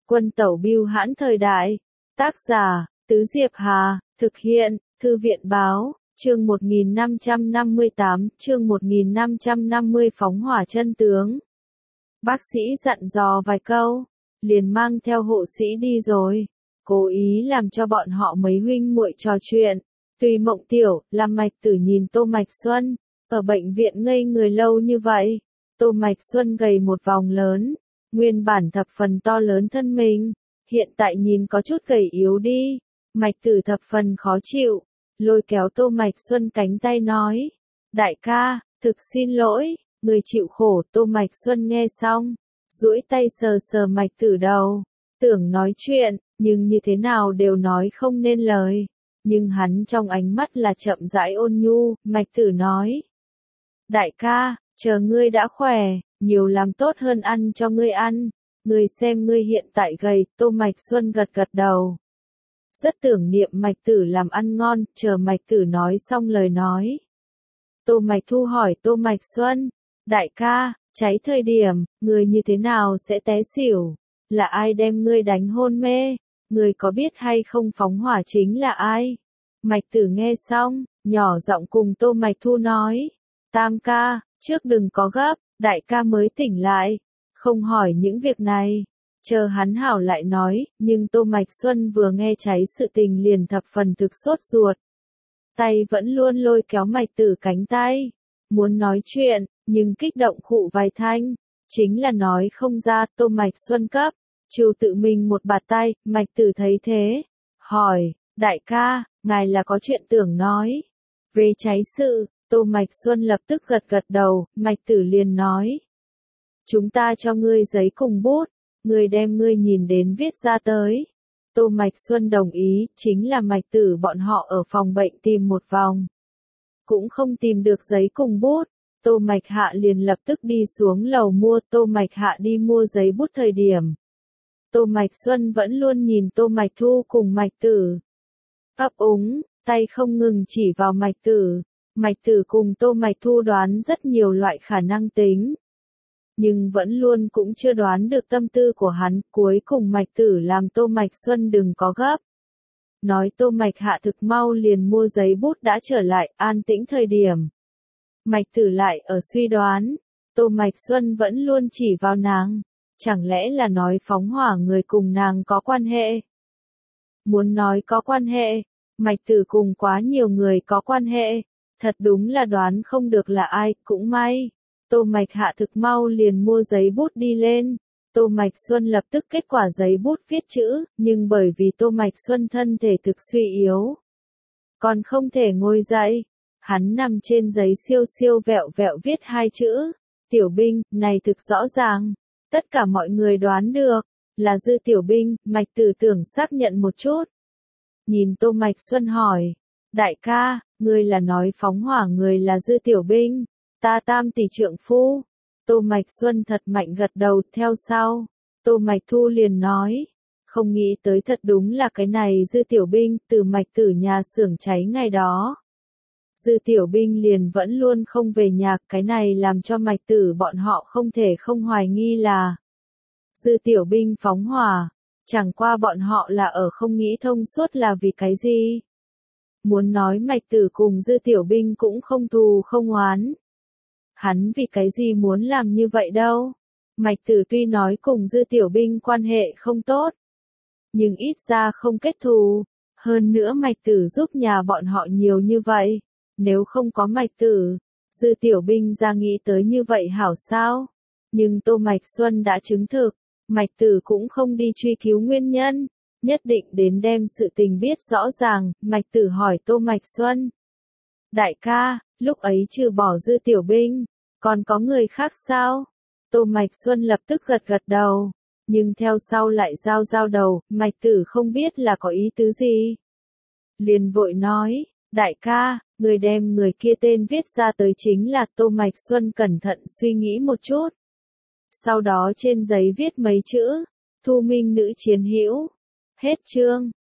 Quân tẩu bưu hãn thời đại. Tác giả, Tứ Diệp Hà, thực hiện, Thư viện báo, chương 1550 phóng hỏa chân tướng. Bác sĩ dặn dò vài câu, liền mang theo hộ sĩ đi rồi, cố ý làm cho bọn họ mấy huynh muội trò chuyện. Tùy Mộng Tiểu, Lam Mạch Tử nhìn Tô Mạch Xuân, ở bệnh viện ngây người lâu như vậy. Tô Mạch Xuân gầy một vòng lớn, nguyên bản thập phần to lớn thân mình, hiện tại nhìn có chút gầy yếu đi. Mạch Tử thập phần khó chịu, lôi kéo Tô Mạch Xuân cánh tay nói, đại ca, thực xin lỗi, người chịu khổ. Tô Mạch Xuân nghe xong, duỗi tay sờ sờ Mạch Tử đầu, tưởng nói chuyện, nhưng như thế nào đều nói không nên lời. Nhưng hắn trong ánh mắt là chậm rãi ôn nhu. Mạch Tử nói, đại ca, chờ ngươi đã khỏe, nhiều làm tốt hơn ăn cho ngươi ăn, ngươi xem ngươi hiện tại gầy. Tô Mạch Xuân gật gật đầu, rất tưởng niệm Mạch Tử làm ăn ngon. Chờ Mạch Tử nói xong lời nói, Tô Mạch Thu hỏi Tô Mạch Xuân, đại ca, cháy thời điểm, ngươi như thế nào sẽ té xỉu? Là ai đem ngươi đánh hôn mê? Ngươi có biết hay không phóng hỏa chính là ai? Mạch Tử nghe xong, nhỏ giọng cùng Tô Mạch Thu nói, tam ca, trước đừng có gấp, đại ca mới tỉnh lại, không hỏi những việc này, chờ hắn hảo lại nói. Nhưng Tô Mạch Xuân vừa nghe cháy sự tình liền thập phần thực sốt ruột, tay vẫn luôn lôi kéo Mạch Tử cánh tay, muốn nói chuyện, nhưng kích động khụ vài thanh, chính là nói không ra. Tô Mạch Xuân cấp, chiều tự mình một bạt tay. Mạch Tử thấy thế, hỏi, đại ca, ngài là có chuyện tưởng nói về cháy sự? Tô Mạch Xuân lập tức gật gật đầu. Mạch Tử liền nói, chúng ta cho ngươi giấy cùng bút, ngươi đem ngươi nhìn đến viết ra tới. Tô Mạch Xuân đồng ý. Chính là Mạch Tử bọn họ ở phòng bệnh tìm một vòng, cũng không tìm được giấy cùng bút. Tô Mạch Hạ liền lập tức đi xuống lầu mua. Tô Mạch Hạ đi mua giấy bút thời điểm, Tô Mạch Xuân vẫn luôn nhìn Tô Mạch Thu cùng Mạch Tử, ấp úng, tay không ngừng chỉ vào Mạch Tử. Mạch Tử cùng Tô Mạch Thu đoán rất nhiều loại khả năng tính, nhưng vẫn luôn cũng chưa đoán được tâm tư của hắn. Cuối cùng Mạch Tử làm Tô Mạch Xuân đừng có gấp, nói Tô Mạch Hạ thực mau liền mua giấy bút đã trở lại. An tĩnh thời điểm, Mạch Tử lại ở suy đoán, Tô Mạch Xuân vẫn luôn chỉ vào nàng, chẳng lẽ là nói phóng hỏa người cùng nàng có quan hệ? Muốn nói có quan hệ, Mạch Tử cùng quá nhiều người có quan hệ, thật đúng là đoán không được là ai. Cũng may, Tô Mạch Hạ thực mau liền mua giấy bút đi lên. Tô Mạch Xuân lập tức kết quả giấy bút viết chữ, nhưng bởi vì Tô Mạch Xuân thân thể thực suy yếu, còn không thể ngồi dậy, hắn nằm trên giấy siêu siêu vẹo vẹo viết hai chữ, Tiểu Binh. Này thực rõ ràng, tất cả mọi người đoán được, là Dư Tiểu Binh. Mạch Tử tưởng xác nhận một chút, nhìn Tô Mạch Xuân hỏi, đại ca, ngươi là nói phóng hỏa người là Dư Tiểu Binh, ta tam tỷ trượng phu? Tô Mạch Xuân thật mạnh gật đầu. Theo sau, Tô Mạch Thu liền nói, không nghĩ tới thật đúng là cái này Dư Tiểu Binh. Từ Mạch Tử nhà xưởng cháy ngày đó, Dư Tiểu Binh liền vẫn luôn không về nhà, cái này làm cho Mạch Tử bọn họ không thể không hoài nghi là Dư Tiểu Binh phóng hỏa. Chẳng qua bọn họ là ở không nghĩ thông suốt là vì cái gì. Muốn nói Mạch Tử cùng Dư Tiểu Binh cũng không thù không oán, hắn vì cái gì muốn làm như vậy đâu? Mạch Tử tuy nói cùng Dư Tiểu Binh quan hệ không tốt, nhưng ít ra không kết thù. Hơn nữa Mạch Tử giúp nhà bọn họ nhiều như vậy, nếu không có Mạch Tử, Dư Tiểu Binh ra nghĩ tới như vậy hảo sao? Nhưng Tô Mạch Xuân đã chứng thực, Mạch Tử cũng không đi truy cứu nguyên nhân, nhất định đến đem sự tình biết rõ ràng. Mạch Tử hỏi Tô Mạch Xuân, đại ca, lúc ấy trừ bỏ Dư Tiểu Binh, còn có người khác sao? Tô Mạch Xuân lập tức gật gật đầu, nhưng theo sau lại giao đầu. Mạch Tử không biết là có ý tứ gì, liền vội nói, đại ca, người đem người kia tên viết ra tới chính là? Tô Mạch Xuân cẩn thận suy nghĩ một chút, sau đó trên giấy viết mấy chữ, Thu Minh nữ chiến hữu. Hết chương.